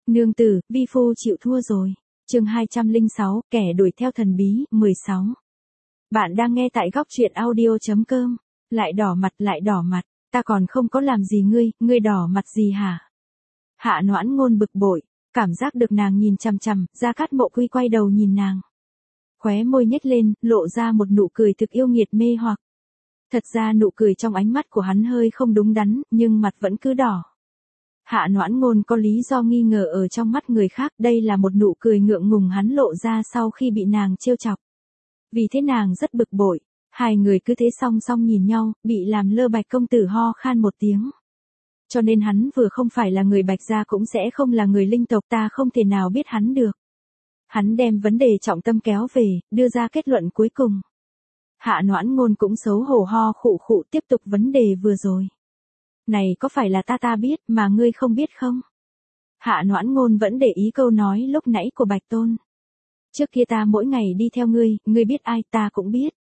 Nương tử, vi phu chịu thua rồi. Chương 206, kẻ đuổi theo thần bí, 16. Bạn đang nghe tại góc truyện audio.com. Lại đỏ mặt, ta còn không có làm gì ngươi đỏ mặt gì hả? Hạ Noãn Ngôn bực bội, cảm giác được nàng nhìn chằm chằm, Gia Cát Mộ Quy quay đầu nhìn nàng. Khóe môi nhếch lên, lộ ra một nụ cười thực yêu nghiệt mê hoặc. Thật ra nụ cười trong ánh mắt của hắn hơi không đúng đắn, nhưng mặt vẫn cứ đỏ. Hạ Noãn Ngôn có lý do nghi ngờ ở trong mắt người khác, đây là một nụ cười ngượng ngùng hắn lộ ra sau khi bị nàng trêu chọc. Vì thế nàng rất bực bội, hai người cứ thế song song nhìn nhau, bị làm lơ Bạch công tử ho khan một tiếng. Cho nên hắn vừa không phải là người Bạch gia cũng sẽ không là người linh tộc, ta không thể nào biết hắn được. Hắn đem vấn đề trọng tâm kéo về, đưa ra kết luận cuối cùng. Hạ Noãn Ngôn cũng xấu hổ ho khụ tiếp tục vấn đề vừa rồi. Này có phải là ta biết mà ngươi không biết không? Hạ Noãn Ngôn vẫn để ý câu nói lúc nãy của Bạch Tôn. Trước kia ta mỗi ngày đi theo ngươi biết ai ta cũng biết.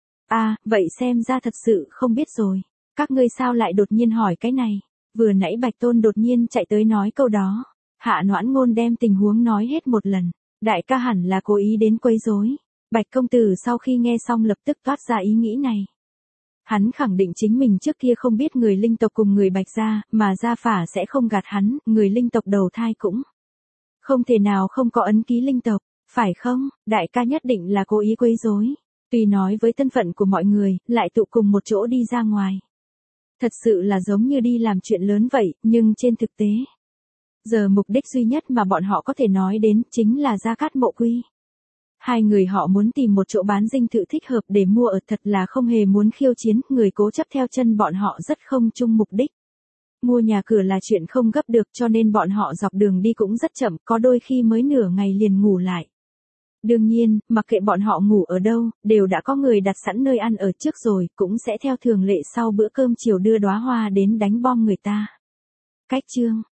À, vậy xem ra thật sự không biết rồi. Các ngươi sao lại đột nhiên hỏi cái này? Vừa nãy Bạch Tôn đột nhiên chạy tới nói câu đó. Hạ Noãn Ngôn đem tình huống nói hết một lần. Đại ca hẳn là cố ý đến quấy rối. Bạch công tử sau khi nghe xong lập tức toát ra ý nghĩ này. Hắn khẳng định chính mình trước kia không biết người linh tộc cùng người Bạch gia, mà gia phả sẽ không gạt hắn, người linh tộc đầu thai cũng không thể nào không có ấn ký linh tộc, phải không? Đại ca nhất định là cố ý quấy rối. Tuy nói với thân phận của mọi người, lại tụ cùng một chỗ đi ra ngoài. Thật sự là giống như đi làm chuyện lớn vậy, nhưng trên thực tế, giờ mục đích duy nhất mà bọn họ có thể nói đến chính là Gia Cát Mộ Quy. Hai người họ muốn tìm một chỗ bán dinh thự thích hợp để mua ở, thật là không hề muốn khiêu chiến, người cố chấp theo chân bọn họ rất không chung mục đích. Mua nhà cửa là chuyện không gấp được cho nên bọn họ dọc đường đi cũng rất chậm, có đôi khi mới nửa ngày liền ngủ lại. Đương nhiên, mặc kệ bọn họ ngủ ở đâu, đều đã có người đặt sẵn nơi ăn ở trước rồi, cũng sẽ theo thường lệ sau bữa cơm chiều đưa đóa hoa đến đánh bom người ta. Cách chương